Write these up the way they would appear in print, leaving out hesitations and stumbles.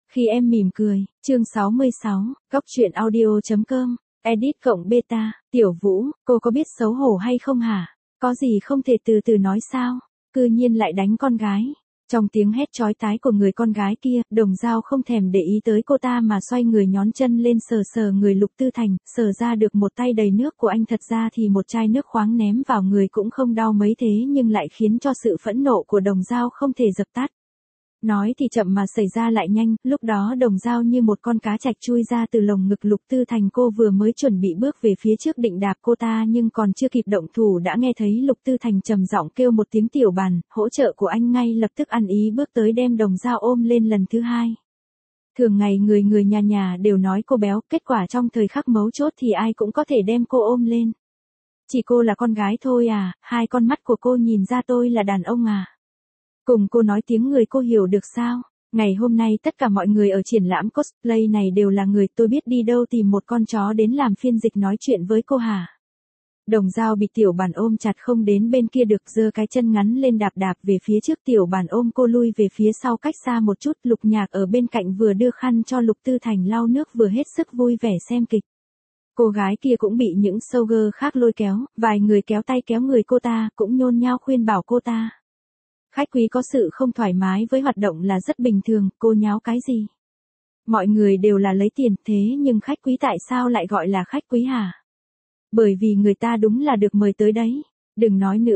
Khi em mỉm cười, chương 66, góc truyện audio.com, edit cộng beta, Tiểu Vũ, cô có biết xấu hổ hay không hả? Có gì không thể từ từ nói sao? Cư nhiên lại đánh con gái. Trong tiếng hét chói tai của người con gái kia, Đồng Dao không thèm để ý tới cô ta mà xoay người nhón chân lên sờ sờ người Lục Tư Thành, sờ ra được một tay đầy nước của anh. Thật ra thì một chai nước khoáng ném vào người cũng không đau mấy thế nhưng lại khiến cho sự phẫn nộ của Đồng Dao không thể dập tắt. Nói thì chậm mà xảy ra lại nhanh, lúc đó Đồng Dao như một con cá trạch chui ra từ lồng ngực Lục Tư Thành. Cô vừa mới chuẩn bị bước về phía trước định đạp cô ta nhưng còn chưa kịp động thủ đã nghe thấy Lục Tư Thành trầm giọng kêu một tiếng Tiểu Bàn, hỗ trợ của anh ngay lập tức ăn ý bước tới đem Đồng Dao ôm lên lần thứ hai. Thường ngày người nhà đều nói cô béo, kết quả trong thời khắc mấu chốt thì ai cũng có thể đem cô ôm lên. Chỉ cô là con gái thôi à, hai con mắt của cô nhìn ra tôi là đàn ông à. Cùng cô nói tiếng người cô hiểu được sao? Ngày hôm nay tất cả mọi người ở triển lãm cosplay này đều là người, tôi biết đi đâu tìm một con chó đến làm phiên dịch nói chuyện với cô hả? Đồng Dao bị Tiểu Bàn ôm chặt không đến bên kia được, giơ cái chân ngắn lên đạp về phía trước. Tiểu Bàn ôm cô lui về phía sau cách xa một chút. Lục Nhạc ở bên cạnh vừa đưa khăn cho Lục Tư Thành lau nước vừa hết sức vui vẻ xem kịch. Cô gái kia cũng bị những showgirl khác lôi kéo, vài người kéo tay kéo người cô ta, cũng nhôn nhao khuyên bảo cô ta. Khách quý có sự không thoải mái với hoạt động là rất bình thường, cô nháo cái gì? Mọi người đều là lấy tiền, thế nhưng khách quý tại sao lại gọi là khách quý hả? Bởi vì người ta đúng là được mời tới đấy. Đừng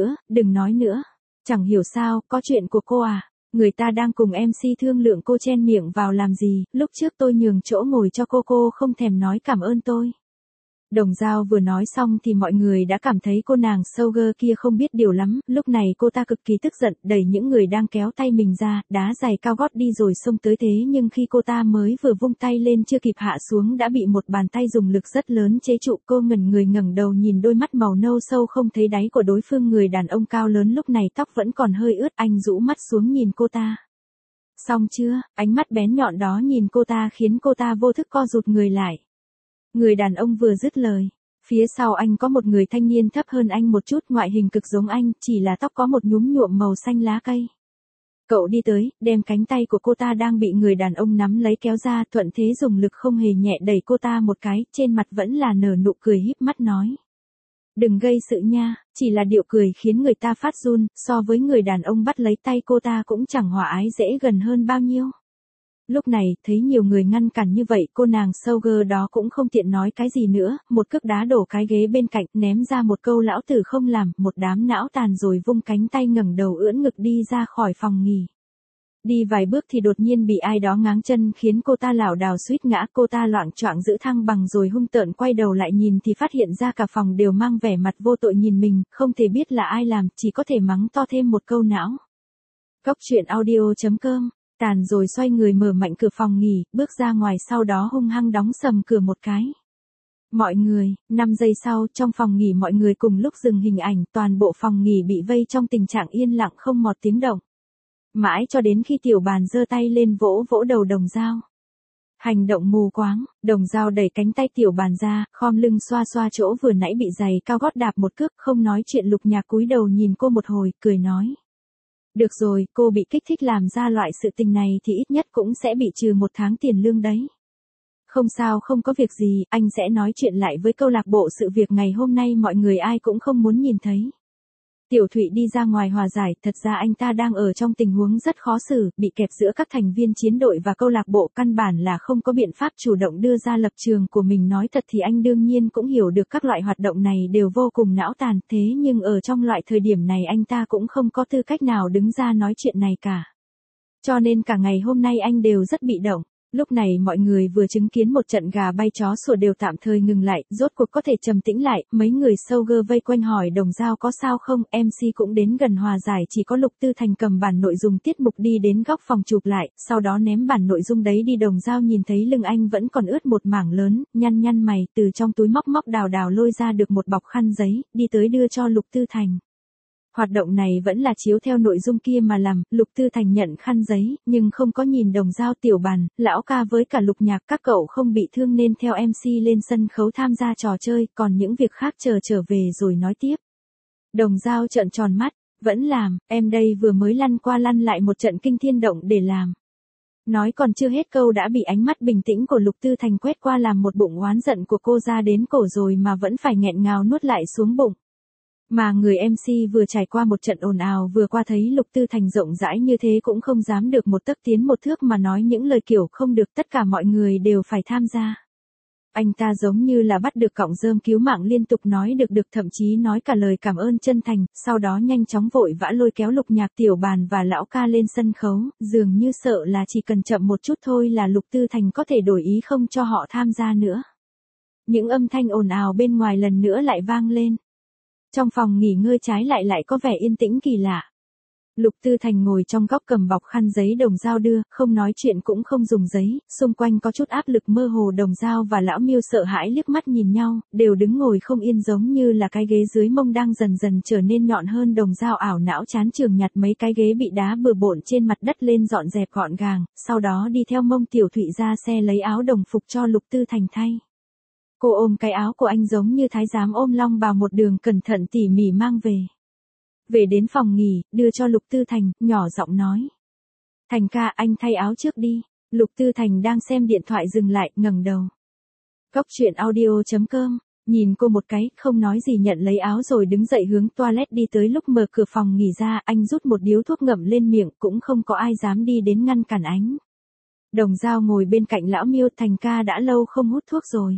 nói nữa. Chẳng hiểu sao, có chuyện của cô à? Người ta đang cùng MC thương lượng, cô chen miệng vào làm gì? Lúc trước tôi nhường chỗ ngồi cho cô không thèm nói cảm ơn tôi. Đồng Dao vừa nói xong thì mọi người đã cảm thấy cô nàng showgirl kia không biết điều lắm, lúc này cô ta cực kỳ tức giận, đẩy những người đang kéo tay mình ra, đá giày cao gót đi rồi xông tới. Thế nhưng khi cô ta mới vừa vung tay lên chưa kịp hạ xuống đã bị một bàn tay dùng lực rất lớn chế trụ. Cô ngẩn người ngẩng đầu nhìn đôi mắt màu nâu sâu không thấy đáy của đối phương, người đàn ông cao lớn lúc này tóc vẫn còn hơi ướt, anh rũ mắt xuống nhìn cô ta. Xong chưa? Ánh mắt bén nhọn đó nhìn cô ta khiến cô ta vô thức co rụt người lại. Người đàn ông vừa dứt lời, phía sau anh có một người thanh niên thấp hơn anh một chút, ngoại hình cực giống anh, chỉ là tóc có một nhúm nhuộm màu xanh lá cây. Cậu đi tới, đem cánh tay của cô ta đang bị người đàn ông nắm lấy kéo ra, thuận thế dùng lực không hề nhẹ đẩy cô ta một cái, trên mặt vẫn là nở nụ cười híp mắt nói. Đừng gây sự nha, chỉ là điệu cười khiến người ta phát run, so với người đàn ông bắt lấy tay cô ta cũng chẳng hòa ái dễ gần hơn bao nhiêu. Lúc này, thấy nhiều người ngăn cản như vậy, cô nàng showgirl đó cũng không tiện nói cái gì nữa, một cước đá đổ cái ghế bên cạnh, ném ra một câu lão tử không làm, một đám não tàn rồi vung cánh tay ngẩng đầu ưỡn ngực đi ra khỏi phòng nghỉ. Đi vài bước thì đột nhiên bị ai đó ngáng chân khiến cô ta lảo đảo suýt ngã, cô ta loạng choạng giữ thăng bằng rồi hung tợn quay đầu lại nhìn thì phát hiện ra cả phòng đều mang vẻ mặt vô tội nhìn mình, không thể biết là ai làm, chỉ có thể mắng to thêm một câu não. Góc truyện audio.com Tàn rồi xoay người mở mạnh cửa phòng nghỉ, bước ra ngoài sau đó hung hăng đóng sầm cửa một cái. Mọi người, 5 giây sau, trong phòng nghỉ mọi người cùng lúc dừng hình ảnh, toàn bộ phòng nghỉ bị vây trong tình trạng yên lặng không một tiếng động. Mãi cho đến khi Tiểu Bàn giơ tay lên vỗ vỗ đầu Đồng Dao. Hành động mù quáng, Đồng Dao đẩy cánh tay Tiểu Bàn ra, khom lưng xoa xoa chỗ vừa nãy bị giày cao gót đạp một cước, không nói chuyện. Lục Nhạc cúi đầu nhìn cô một hồi, cười nói. Được rồi, cô bị kích thích làm ra loại sự tình này thì ít nhất cũng sẽ bị trừ 1 tháng tiền lương đấy. Không sao, không có việc gì, anh sẽ nói chuyện lại với câu lạc bộ sự việc ngày hôm nay mọi người ai cũng không muốn nhìn thấy. Tiểu Thụy đi ra ngoài hòa giải, thật ra anh ta đang ở trong tình huống rất khó xử, bị kẹp giữa các thành viên chiến đội và câu lạc bộ, căn bản là không có biện pháp chủ động đưa ra lập trường của mình. Nói thật thì anh đương nhiên cũng hiểu được các loại hoạt động này đều vô cùng não tàn, thế nhưng ở trong loại thời điểm này anh ta cũng không có tư cách nào đứng ra nói chuyện này cả. Cho nên cả ngày hôm nay anh đều rất bị động. Lúc này mọi người vừa chứng kiến một trận gà bay chó sủa đều tạm thời ngừng lại, rốt cuộc có thể trầm tĩnh lại, mấy người showgirl vây quanh hỏi Đồng Dao có sao không, MC cũng đến gần hòa giải, chỉ có Lục Tư Thành cầm bản nội dung tiết mục đi đến góc phòng chụp lại, sau đó ném bản nội dung đấy đi. Đồng Dao nhìn thấy lưng anh vẫn còn ướt một mảng lớn, nhăn mày, từ trong túi móc đào lôi ra được một bọc khăn giấy, đi tới đưa cho Lục Tư Thành. Hoạt động này vẫn là chiếu theo nội dung kia mà làm, Lục Tư Thành nhận khăn giấy, nhưng không có nhìn Đồng Dao. Tiểu Bàn, lão ca với cả Lục Nhạc các cậu không bị thương nên theo MC lên sân khấu tham gia trò chơi, còn những việc khác chờ trở về rồi nói tiếp. Đồng Dao trợn tròn mắt, vẫn làm, em đây vừa mới lăn qua lăn lại một trận kinh thiên động để làm. Nói còn chưa hết câu đã bị ánh mắt bình tĩnh của Lục Tư Thành quét qua làm một bụng oán giận của cô ra đến cổ rồi mà vẫn phải nghẹn ngào nuốt lại xuống bụng. Mà người MC vừa trải qua một trận ồn ào vừa qua thấy Lục Tư Thành rộng rãi như thế cũng không dám được một tấc tiến một thước mà nói những lời kiểu không được, tất cả mọi người đều phải tham gia. Anh ta giống như là bắt được cọng rơm cứu mạng, liên tục nói được thậm chí nói cả lời cảm ơn chân thành, sau đó nhanh chóng vội vã lôi kéo Lục Nhạc, Tiểu Bàn và Lão Ca lên sân khấu, dường như sợ là chỉ cần chậm một chút thôi là Lục Tư Thành có thể đổi ý không cho họ tham gia nữa. Những âm thanh ồn ào bên ngoài lần nữa lại vang lên. Trong phòng nghỉ ngơi trái lại có vẻ yên tĩnh kỳ lạ. Lục Tư Thành ngồi trong góc cầm bọc khăn giấy Đồng Dao đưa, không nói chuyện cũng không dùng giấy, xung quanh có chút áp lực mơ hồ. Đồng Dao và Lão Miêu sợ hãi liếc mắt nhìn nhau, đều đứng ngồi không yên giống như là cái ghế dưới mông đang dần dần trở nên nhọn hơn. Đồng Dao ảo não chán chường nhặt mấy cái ghế bị đá bừa bộn trên mặt đất lên dọn dẹp gọn gàng, sau đó đi theo Mông Tiểu Thụy ra xe lấy áo đồng phục cho Lục Tư Thành thay. Cô ôm cái áo của anh giống như thái giám ôm long bào, một đường cẩn thận tỉ mỉ mang về. Về đến phòng nghỉ, đưa cho Lục Tư Thành, nhỏ giọng nói. Thành ca, anh thay áo trước đi. Lục Tư Thành đang xem điện thoại dừng lại, ngẩng đầu. Góc chuyện audio.com, nhìn cô một cái, không nói gì nhận lấy áo rồi đứng dậy hướng toilet đi tới. Lúc mở cửa phòng nghỉ ra, anh rút một điếu thuốc ngậm lên miệng, cũng không có ai dám đi đến ngăn cản anh. Đồng Dao ngồi bên cạnh Lão Miêu. Thành ca đã lâu không hút thuốc rồi.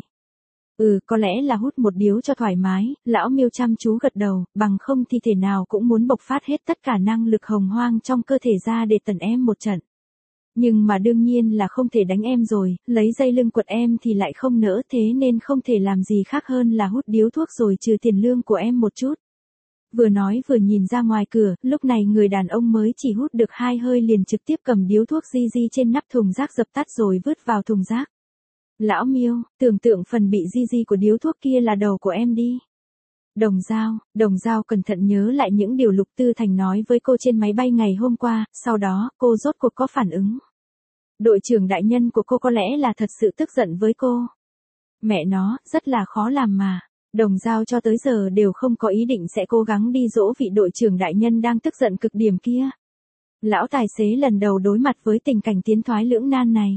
Có lẽ là hút một điếu cho thoải mái. Lão Miêu chăm chú gật đầu, bằng không thì thể nào cũng muốn bộc phát hết tất cả năng lực hồng hoang trong cơ thể ra để tẩn em một trận. Nhưng mà đương nhiên là không thể đánh em rồi, lấy dây lưng quật em thì lại không nỡ, thế nên không thể làm gì khác hơn là hút điếu thuốc rồi trừ tiền lương của em một chút. Vừa nói vừa nhìn ra ngoài cửa, lúc này người đàn ông mới chỉ hút được 2 hơi liền trực tiếp cầm điếu thuốc di trên nắp thùng rác dập tắt rồi vứt vào thùng rác. Lão Miêu, tưởng tượng phần bị di của điếu thuốc kia là đầu của em đi. Đồng Dao cẩn thận nhớ lại những điều Lục Tư Thành nói với cô trên máy bay ngày hôm qua, sau đó, cô rốt cuộc có phản ứng. Đội trưởng đại nhân của cô có lẽ là thật sự tức giận với cô. Mẹ nó, rất là khó làm mà. Đồng Dao cho tới giờ đều không có ý định sẽ cố gắng đi dỗ vị đội trưởng đại nhân đang tức giận cực điểm kia. Lão tài xế lần đầu đối mặt với tình cảnh tiến thoái lưỡng nan này.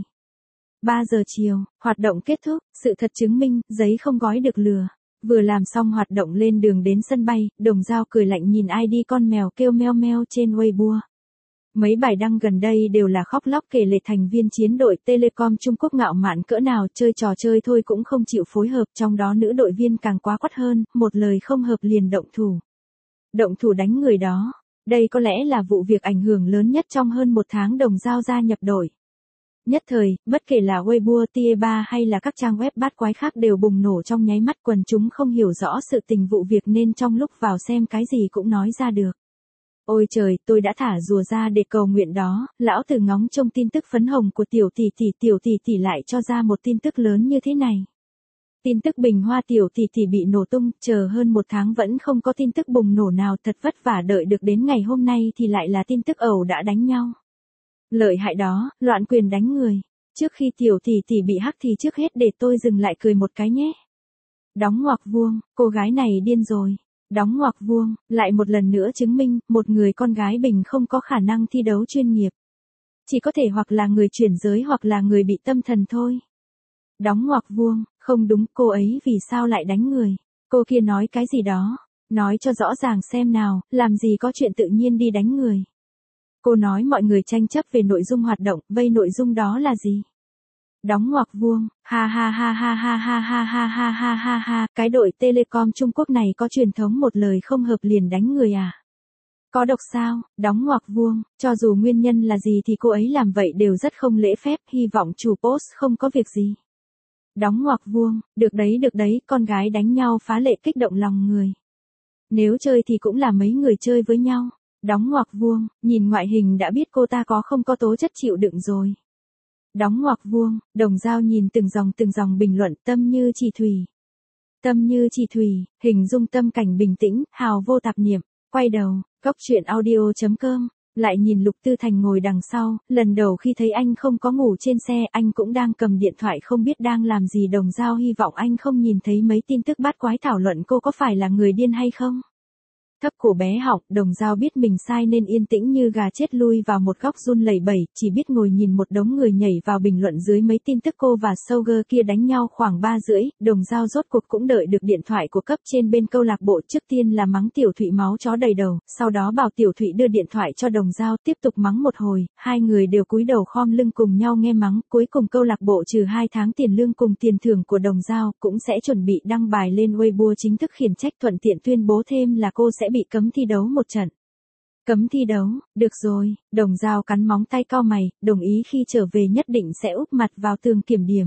3 giờ chiều, hoạt động kết thúc, sự thật chứng minh, giấy không gói được lừa. Vừa làm xong hoạt động lên đường đến sân bay, Đồng Dao cười lạnh nhìn ID con mèo kêu meo meo trên Weibo. Mấy bài đăng gần đây đều là khóc lóc kể lể thành viên chiến đội Telecom Trung Quốc ngạo mạn cỡ nào, chơi trò chơi thôi cũng không chịu phối hợp, trong đó nữ đội viên càng quá quắt hơn, một lời không hợp liền động thủ. Động thủ đánh người đó. Đây có lẽ là vụ việc ảnh hưởng lớn nhất trong hơn 1 tháng Đồng Dao gia nhập đội. Nhất thời, bất kể là Weibo, Tie3 hay là các trang web bát quái khác đều bùng nổ trong nháy mắt. Quần chúng không hiểu rõ sự tình vụ việc nên trong lúc vào xem cái gì cũng nói ra được. Ôi trời, tôi đã thả rùa ra để cầu nguyện đó. Lão Tử ngóng trông tin tức phấn hồng của tiểu tỷ lại cho ra một tin tức lớn như thế này. Tin tức Bình Hoa tiểu tỷ bị nổ tung, chờ hơn 1 tháng vẫn không có tin tức bùng nổ nào, thật vất vả đợi được đến ngày hôm nay thì lại là tin tức ẩu đã đánh nhau. Lợi hại đó, loạn quyền đánh người. Trước khi tiểu tỷ bị hắc thì trước hết để tôi dừng lại cười một cái nhé. Đóng ngoặc vuông, cô gái này điên rồi. Đóng ngoặc vuông, lại một lần nữa chứng minh, một người con gái Bình không có khả năng thi đấu chuyên nghiệp. Chỉ có thể hoặc là người chuyển giới hoặc là người bị tâm thần thôi. Đóng ngoặc vuông, không đúng, cô ấy vì sao lại đánh người? Cô kia nói cái gì đó? Nói cho rõ ràng xem nào, làm gì có chuyện tự nhiên đi đánh người. Cô nói mọi người tranh chấp về nội dung hoạt động, vây nội dung đó là gì? Đóng ngoặc vuông, ha ha ha ha ha ha ha ha ha ha ha ha, cái đội Telecom Trung Quốc này có truyền thống một lời không hợp liền đánh người à? Có độc sao? Đóng ngoặc vuông, cho dù nguyên nhân là gì thì cô ấy làm vậy đều rất không lễ phép, hy vọng chủ post không có việc gì. Đóng ngoặc vuông, được đấy, con gái đánh nhau phá lệ kích động lòng người. Nếu chơi thì cũng là mấy người chơi với nhau. Đóng ngoặc vuông, nhìn ngoại hình đã biết cô ta có không có tố chất chịu đựng rồi. Đóng ngoặc vuông, Đồng Dao nhìn từng dòng bình luận, tâm như chỉ thủy. Tâm như chỉ thủy, hình dung tâm cảnh bình tĩnh, hào vô tạp niệm. Quay đầu, góc chuyện audio.com, lại nhìn Lục Tư Thành ngồi đằng sau, lần đầu khi thấy anh không có ngủ trên xe, anh cũng đang cầm điện thoại không biết đang làm gì. Đồng Dao hy vọng anh không nhìn thấy mấy tin tức bát quái thảo luận cô có phải là người điên hay không. Thấp cổ bé họng, Đồng Dao biết mình sai nên yên tĩnh như gà chết lui vào một góc run lẩy bẩy, chỉ biết ngồi nhìn một đống người nhảy vào bình luận dưới mấy tin tức cô và Sugar kia đánh nhau khoảng 3 rưỡi. Đồng Dao rốt cuộc cũng đợi được điện thoại của cấp trên bên câu lạc bộ, trước tiên là mắng Tiểu Thụy máu chó đầy đầu, sau đó bảo Tiểu Thụy đưa điện thoại cho Đồng Dao, tiếp tục mắng một hồi, hai người đều cúi đầu khom lưng cùng nhau nghe mắng. Cuối cùng câu lạc bộ trừ 2 tháng tiền lương cùng tiền thưởng của Đồng Dao, cũng sẽ chuẩn bị đăng bài lên Weibo chính thức khiển trách, thuận tiện tuyên bố thêm là cô sẽ bị cấm thi đấu một trận. Cấm thi đấu, được rồi, Đồng Dao cắn móng tay cau mày, đồng ý khi trở về nhất định sẽ úp mặt vào tường kiểm điểm.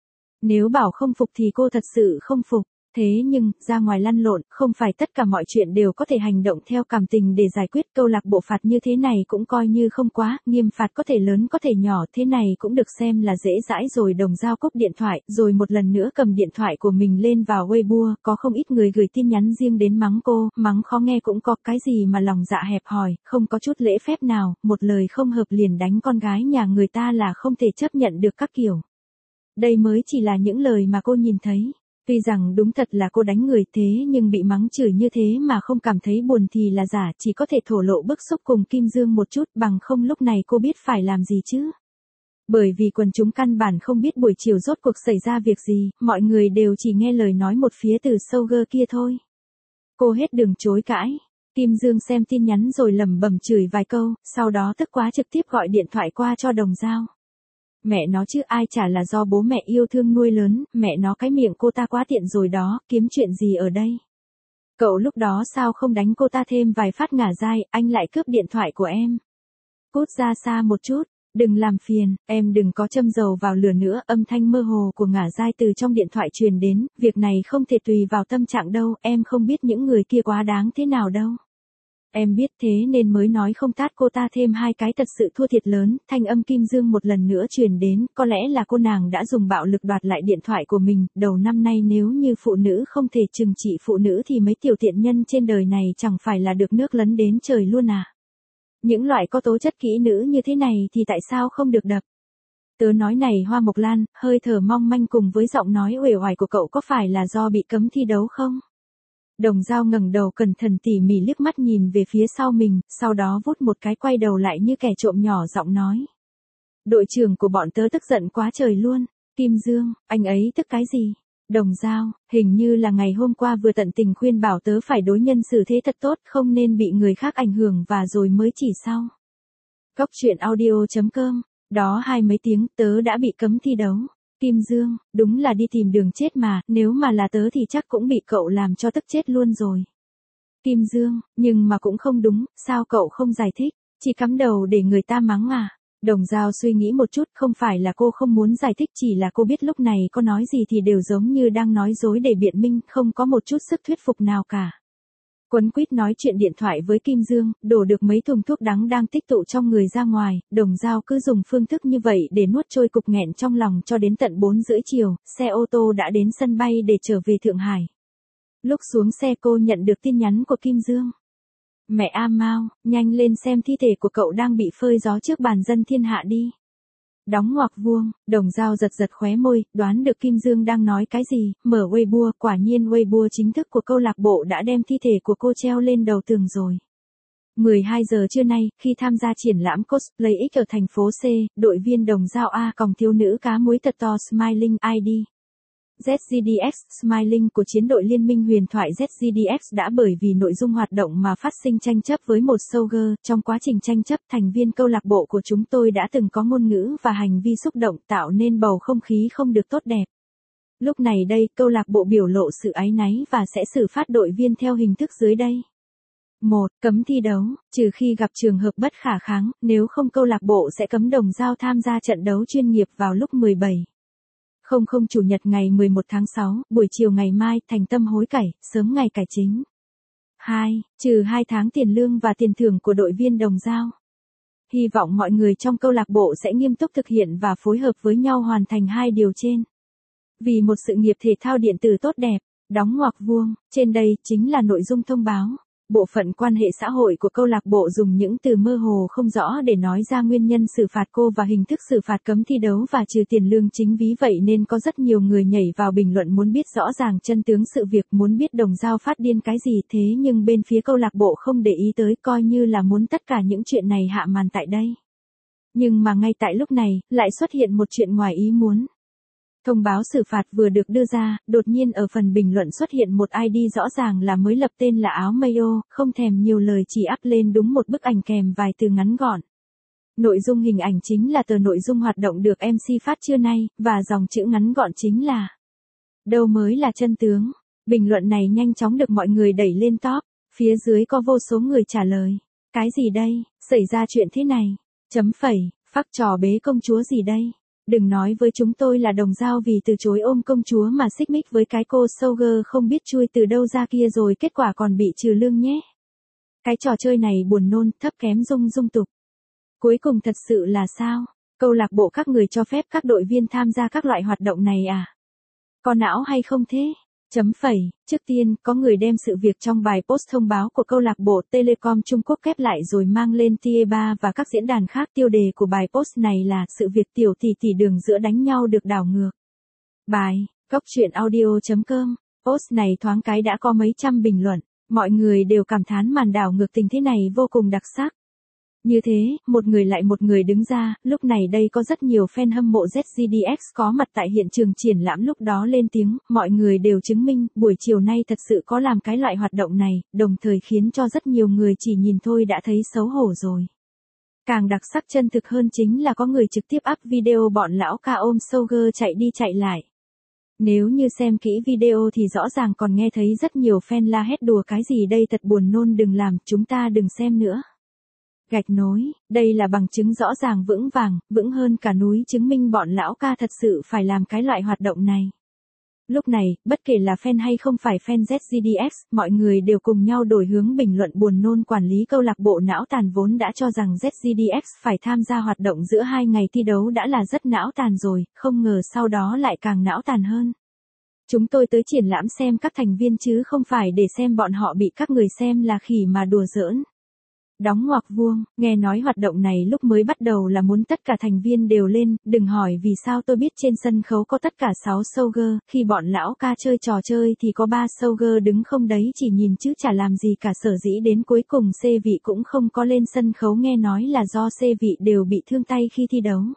Nếu bảo không phục thì cô thật sự không phục. Thế nhưng, ra ngoài lăn lộn, không phải tất cả mọi chuyện đều có thể hành động theo cảm tình để giải quyết. Câu lạc bộ phạt như thế này cũng coi như không quá nghiêm, phạt có thể lớn có thể nhỏ, thế này cũng được xem là dễ dãi rồi. Đồng Dao cúp điện thoại, rồi một lần nữa cầm điện thoại của mình lên vào Weibo, có không ít người gửi tin nhắn riêng đến mắng cô, mắng khó nghe cũng có, cái gì mà lòng dạ hẹp hòi, không có chút lễ phép nào, một lời không hợp liền đánh con gái nhà người ta là không thể chấp nhận được các kiểu. Đây mới chỉ là những lời mà cô nhìn thấy. Tuy rằng đúng thật là cô đánh người, thế nhưng bị mắng chửi như thế mà không cảm thấy buồn thì là giả, chỉ có thể thổ lộ bức xúc cùng Kim Dương một chút, bằng không lúc này cô biết phải làm gì chứ. Bởi vì quần chúng căn bản không biết buổi chiều rốt cuộc xảy ra việc gì, mọi người đều chỉ nghe lời nói một phía từ Sugar kia thôi. Cô hết đường chối cãi. Kim Dương xem tin nhắn rồi lẩm bẩm chửi vài câu, sau đó tức quá trực tiếp gọi điện thoại qua cho Đồng Dao. Mẹ nó chứ ai chả là do bố mẹ yêu thương nuôi lớn, mẹ nó cái miệng cô ta quá tiện rồi đó, kiếm chuyện gì ở đây. Cậu lúc đó sao không đánh cô ta thêm vài phát ngả dai, anh lại cướp điện thoại của em. Cút ra xa một chút, đừng làm phiền, em đừng có châm dầu vào lửa nữa. Âm thanh mơ hồ của ngả dai từ trong điện thoại truyền đến, việc này không thể tùy vào tâm trạng đâu, em không biết những người kia quá đáng thế nào đâu. Em biết thế nên mới nói không tát cô ta thêm 2 cái, thật sự thua thiệt lớn. Thanh âm Kim Dương một lần nữa truyền đến, có lẽ là cô nàng đã dùng bạo lực đoạt lại điện thoại của mình. Đầu năm nay nếu như phụ nữ không thể trừng trị phụ nữ thì mấy tiểu tiện nhân trên đời này chẳng phải là được nước lấn đến trời luôn à. Những loại có tố chất kỹ nữ như thế này thì tại sao không được đập. Tớ nói này Hoa Mộc Lan, hơi thở mong manh cùng với giọng nói uể oải của cậu có phải là do bị cấm thi đấu không? Đồng Dao ngẩng đầu cẩn thận tỉ mỉ liếc mắt nhìn về phía sau mình, sau đó vút một cái quay đầu lại như kẻ trộm nhỏ giọng nói. Đội trưởng của bọn tớ tức giận quá trời luôn. Kim Dương, anh ấy tức cái gì? Đồng Dao, hình như là ngày hôm qua vừa tận tình khuyên bảo tớ phải đối nhân xử thế thật tốt, không nên bị người khác ảnh hưởng và rồi mới chỉ sau. Góc truyện audio.com, đó 20 mấy tiếng tớ đã bị cấm thi đấu. Kim Dương, đúng là đi tìm đường chết mà, nếu mà là tớ thì chắc cũng bị cậu làm cho tức chết luôn rồi. Kim Dương, nhưng mà cũng không đúng, sao cậu không giải thích, chỉ cắm đầu để người ta mắng à? Đồng Dao suy nghĩ một chút, không phải là cô không muốn giải thích, chỉ là cô biết lúc này có nói gì thì đều giống như đang nói dối để biện minh, không có một chút sức thuyết phục nào cả. Quấn quýt nói chuyện điện thoại với Kim Dương, đổ được mấy thùng thuốc đắng đang tích tụ trong người ra ngoài. Đồng Dao cứ dùng phương thức như vậy để nuốt trôi cục nghẹn trong lòng cho đến tận 4 rưỡi chiều, xe ô tô đã đến sân bay để trở về Thượng Hải. Lúc xuống xe cô nhận được tin nhắn của Kim Dương. Mẹ A Mao, nhanh lên xem thi thể của cậu đang bị phơi gió trước bàn dân thiên hạ đi. Đóng ngoặc vuông, Đồng Dao giật giật khóe môi, đoán được Kim Dương đang nói cái gì, mở Weibo, quả nhiên Weibo chính thức của câu lạc bộ đã đem thi thể của cô treo lên đầu tường rồi. 12 giờ trưa nay, khi tham gia triển lãm cosplay X ở thành phố C, đội viên Đồng Dao A còng thiếu nữ cá muối thật to Smiling ID. ZGDX Smiling của chiến đội liên minh huyền thoại ZGDX đã bởi vì nội dung hoạt động mà phát sinh tranh chấp với một Sugar. Trong quá trình tranh chấp, thành viên câu lạc bộ của chúng tôi đã từng có ngôn ngữ và hành vi xúc động tạo nên bầu không khí không được tốt đẹp. Lúc này đây, câu lạc bộ biểu lộ sự áy náy và sẽ xử phạt đội viên theo hình thức dưới đây. 1. Cấm thi đấu, trừ khi gặp trường hợp bất khả kháng, nếu không câu lạc bộ sẽ cấm Đồng Dao tham gia trận đấu chuyên nghiệp vào lúc 17:00 Chủ nhật ngày 11 tháng 6, buổi chiều ngày mai, thành tâm hối cải, sớm ngày cải chính. 2. Trừ 2 tháng tiền lương và tiền thưởng của đội viên Đồng Dao. Hy vọng mọi người trong câu lạc bộ sẽ nghiêm túc thực hiện và phối hợp với nhau hoàn thành 2 điều trên. Vì một sự nghiệp thể thao điện tử tốt đẹp, đóng ngoặc vuông, trên đây chính là nội dung thông báo. Bộ phận quan hệ xã hội của câu lạc bộ dùng những từ mơ hồ không rõ để nói ra nguyên nhân xử phạt cô và hình thức xử phạt cấm thi đấu và trừ tiền lương chính ví vậy nên có rất nhiều người nhảy vào bình luận muốn biết rõ ràng chân tướng sự việc, muốn biết Đồng Dao phát điên cái gì thế, nhưng bên phía câu lạc bộ không để ý tới, coi như là muốn tất cả những chuyện này hạ màn tại đây. Nhưng mà ngay tại lúc này, lại xuất hiện một chuyện ngoài ý muốn. Thông báo xử phạt vừa được đưa ra, đột nhiên ở phần bình luận xuất hiện một ID rõ ràng là mới lập tên là áo mayo, không thèm nhiều lời chỉ up lên đúng một bức ảnh kèm vài từ ngắn gọn. Nội dung hình ảnh chính là tờ nội dung hoạt động được MC phát trưa nay, và dòng chữ ngắn gọn chính là đâu mới là chân tướng. Bình luận này nhanh chóng được mọi người đẩy lên top, phía dưới có vô số người trả lời. Cái gì đây, xảy ra chuyện thế này? Chấm phẩy, phác trò bế công chúa gì đây? Đừng nói với chúng tôi là Đồng Dao vì từ chối ôm công chúa mà xích mích với cái cô Sugar không biết chui từ đâu ra kia rồi kết quả còn bị trừ lương nhé. Cái trò chơi này buồn nôn, thấp kém dung tục. Cuối cùng thật sự là sao? Câu lạc bộ các người cho phép các đội viên tham gia các loại hoạt động này à? Có não hay không thế? Chấm phẩy, trước tiên, có người đem sự việc trong bài post thông báo của câu lạc bộ Telecom Trung Quốc kép lại rồi mang lên TE3 và các diễn đàn khác. Tiêu đề của bài post này là sự việc tiểu tỷ tỷ đường giữa đánh nhau được đảo ngược. Bài, góc truyện audio.com, post này thoáng cái đã có mấy trăm bình luận, mọi người đều cảm thán màn đảo ngược tình thế này vô cùng đặc sắc. Như thế, một người lại một người đứng ra, lúc này đây có rất nhiều fan hâm mộ ZGDX có mặt tại hiện trường triển lãm lúc đó lên tiếng, mọi người đều chứng minh, buổi chiều nay thật sự có làm cái loại hoạt động này, đồng thời khiến cho rất nhiều người chỉ nhìn thôi đã thấy xấu hổ rồi. Càng đặc sắc chân thực hơn chính là có người trực tiếp up video bọn lão ca ôm Sugar chạy đi chạy lại. Nếu như xem kỹ video thì rõ ràng còn nghe thấy rất nhiều fan la hét đùa cái gì đây thật buồn nôn, đừng làm, chúng ta đừng xem nữa. Gạch nối, đây là bằng chứng rõ ràng vững vàng, vững hơn cả núi chứng minh bọn lão ca thật sự phải làm cái loại hoạt động này. Lúc này, bất kể là fan hay không phải fan ZGDX, mọi người đều cùng nhau đổi hướng bình luận buồn nôn. Quản lý câu lạc bộ não tàn vốn đã cho rằng ZGDX phải tham gia hoạt động giữa 2 ngày thi đấu đã là rất não tàn rồi, không ngờ sau đó lại càng não tàn hơn. Chúng tôi tới triển lãm xem các thành viên chứ không phải để xem bọn họ bị các người xem là khỉ mà đùa giỡn. Đóng ngoặc vuông, nghe nói hoạt động này lúc mới bắt đầu là muốn tất cả thành viên đều lên, đừng hỏi vì sao tôi biết trên sân khấu có tất cả 6 Sugar, khi bọn lão ca chơi trò chơi thì có 3 Sugar đứng không đấy chỉ nhìn chứ chả làm gì cả, sở dĩ đến cuối cùng C vị cũng không có lên sân khấu, nghe nói là do C vị đều bị thương tay khi thi đấu.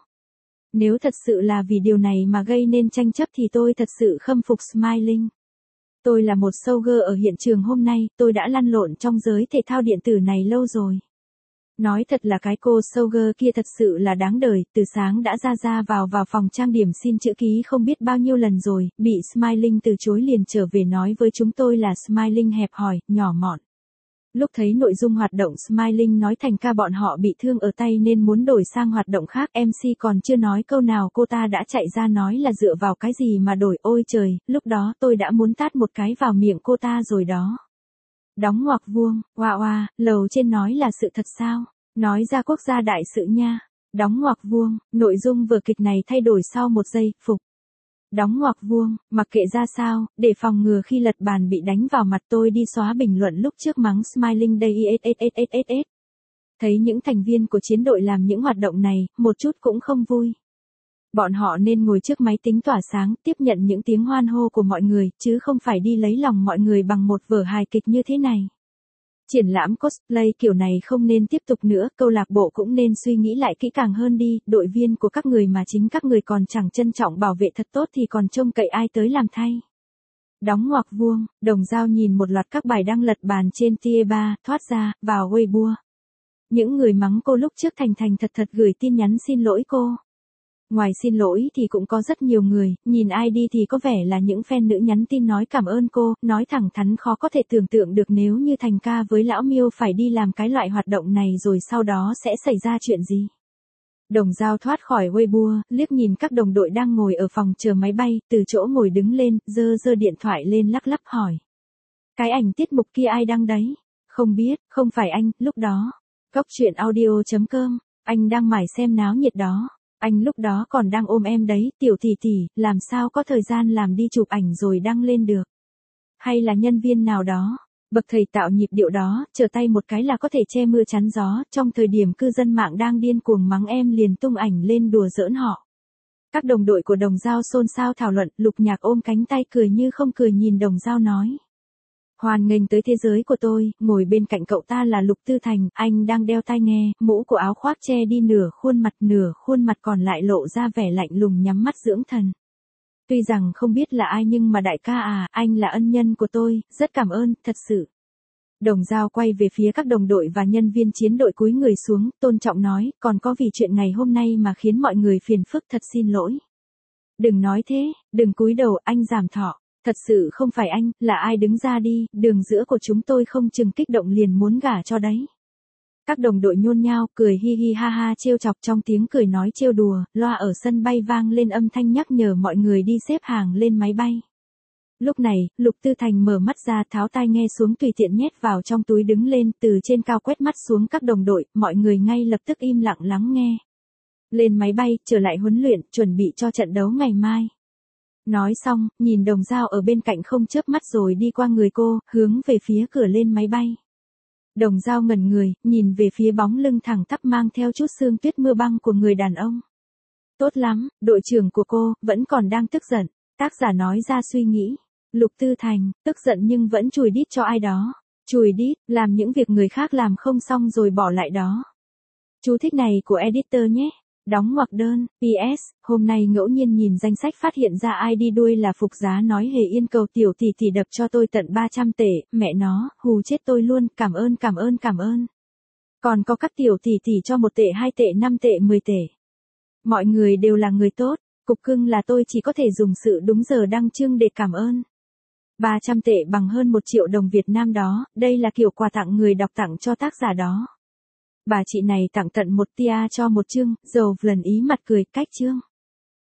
Nếu thật sự là vì điều này mà gây nên tranh chấp thì tôi thật sự khâm phục Smiling. Tôi là một Sugar ở hiện trường hôm nay, tôi đã lăn lộn trong giới thể thao điện tử này lâu rồi. Nói thật là cái cô Sugar kia thật sự là đáng đời, từ sáng đã ra vào phòng trang điểm xin chữ ký không biết bao nhiêu lần rồi, bị Smiling từ chối liền trở về nói với chúng tôi là Smiling hẹp hòi, nhỏ mọn. Lúc thấy nội dung hoạt động Smiling nói thành ca bọn họ bị thương ở tay nên muốn đổi sang hoạt động khác, MC còn chưa nói câu nào cô ta đã chạy ra nói là dựa vào cái gì mà đổi, ôi trời, lúc đó tôi đã muốn tát một cái vào miệng cô ta rồi đó. Đóng ngoặc vuông, oa, lầu trên nói là sự thật sao? Nói ra quốc gia đại sự nha. Đóng ngoặc vuông, nội dung vở kịch này thay đổi sau 1 giây, phục. Đóng ngoặc vuông, mặc kệ ra sao, để phòng ngừa khi lật bàn bị đánh vào mặt tôi đi xóa bình luận lúc trước mắng Smiling đây ISSSSS. Thấy những thành viên của chiến đội làm những hoạt động này, một chút cũng không vui. Bọn họ nên ngồi trước máy tính tỏa sáng, tiếp nhận những tiếng hoan hô của mọi người, chứ không phải đi lấy lòng mọi người bằng một vở hài kịch như thế này. Triển lãm cosplay kiểu này không nên tiếp tục nữa, câu lạc bộ cũng nên suy nghĩ lại kỹ càng hơn đi, đội viên của các người mà chính các người còn chẳng trân trọng bảo vệ thật tốt thì còn trông cậy ai tới làm thay. Đóng ngoặc vuông, Đồng Dao nhìn một loạt các bài đăng lật bàn trên TE3, thoát ra, vào Weibo. Những người mắng cô lúc trước thành thật gửi tin nhắn xin lỗi cô. Ngoài xin lỗi thì cũng có rất nhiều người, nhìn ID thì có vẻ là những fan nữ nhắn tin nói cảm ơn cô, nói thẳng thắn khó có thể tưởng tượng được nếu như Thành ca với lão Miêu phải đi làm cái loại hoạt động này rồi sau đó sẽ xảy ra chuyện gì. Đồng Dao thoát khỏi Weibo, liếc nhìn các đồng đội đang ngồi ở phòng chờ máy bay, từ chỗ ngồi đứng lên, giơ điện thoại lên lắc lắc hỏi. Cái ảnh tiết mục kia ai đăng đấy? Không biết, không phải anh, lúc đó. Góc truyện audio.com, anh đang mải xem náo nhiệt đó. Anh lúc đó còn đang ôm em đấy, tiểu tỷ tỷ, làm sao có thời gian làm đi chụp ảnh rồi đăng lên được. Hay là nhân viên nào đó, Bậc thầy tạo nhịp điệu đó, trở tay một cái là có thể che mưa chắn gió, trong thời điểm cư dân mạng đang điên cuồng mắng em liền tung ảnh lên đùa giỡn họ. Các đồng đội của Đồng Dao xôn xao thảo luận, Lục Nhạc ôm cánh tay cười như không cười nhìn Đồng Dao nói. Hoan nghênh tới thế giới của tôi, ngồi bên cạnh cậu ta là Lục Tư Thành, anh đang đeo tai nghe, mũ của áo khoác che đi nửa khuôn mặt còn lại lộ ra vẻ lạnh lùng nhắm mắt dưỡng thần. Tuy rằng không biết là ai nhưng mà đại ca à, anh là ân nhân của tôi, rất cảm ơn, thật sự. Đồng Dao quay về phía các đồng đội và nhân viên chiến đội cúi người xuống, tôn trọng nói, còn có vì chuyện ngày hôm nay mà khiến mọi người phiền phức thật xin lỗi. Đừng nói thế, đừng cúi đầu, anh giảm thọ. Thật sự không phải anh, là ai đứng ra đi, đường giữa của chúng tôi không chừng kích động liền muốn gả cho đấy. Các đồng đội nhôn nhao, cười hi hi ha ha trêu chọc trong tiếng cười nói trêu đùa, loa ở sân bay vang lên âm thanh nhắc nhở mọi người đi xếp hàng lên máy bay. Lúc này, Lục Tư Thành mở mắt ra tháo tai nghe xuống tùy tiện nhét vào trong túi đứng lên từ trên cao quét mắt xuống các đồng đội, mọi người ngay lập tức im lặng lắng nghe. Lên máy bay, trở lại huấn luyện, chuẩn bị cho trận đấu ngày mai. Nói xong, nhìn Đồng Dao ở bên cạnh không chớp mắt rồi đi qua người cô, hướng về phía cửa lên máy bay. Đồng Dao ngẩn người, nhìn về phía bóng lưng thẳng tắp mang theo chút sương tuyết mưa băng của người đàn ông. Tốt lắm, đội trưởng của cô, vẫn còn đang tức giận. Tác giả nói ra suy nghĩ. Lục Tư Thành, tức giận nhưng vẫn chùi đít cho ai đó. Chùi đít, làm những việc người khác làm không xong rồi bỏ lại đó. Chú thích này của editor nhé. Đóng ngoặc đơn, PS, hôm nay ngẫu nhiên nhìn danh sách phát hiện ra ai đi đuôi là Phục Giá nói Hề Yên cầu tiểu tỷ tỷ đập cho tôi tận 300 tệ, mẹ nó, hù chết tôi luôn, cảm ơn. Còn có các tiểu tỷ tỷ cho 1 tệ 2 tệ 5 tệ 10 tệ. Mọi người đều là người tốt, cục cưng là tôi chỉ có thể dùng sự đúng giờ đăng chương để cảm ơn. 300 tệ bằng hơn 1 triệu đồng Việt Nam đó, đây là kiểu quà tặng người đọc tặng cho tác giả đó. Bà chị này tặng tận 1 tia cho 1 chương, dầu lần ý mặt cười, cách chương.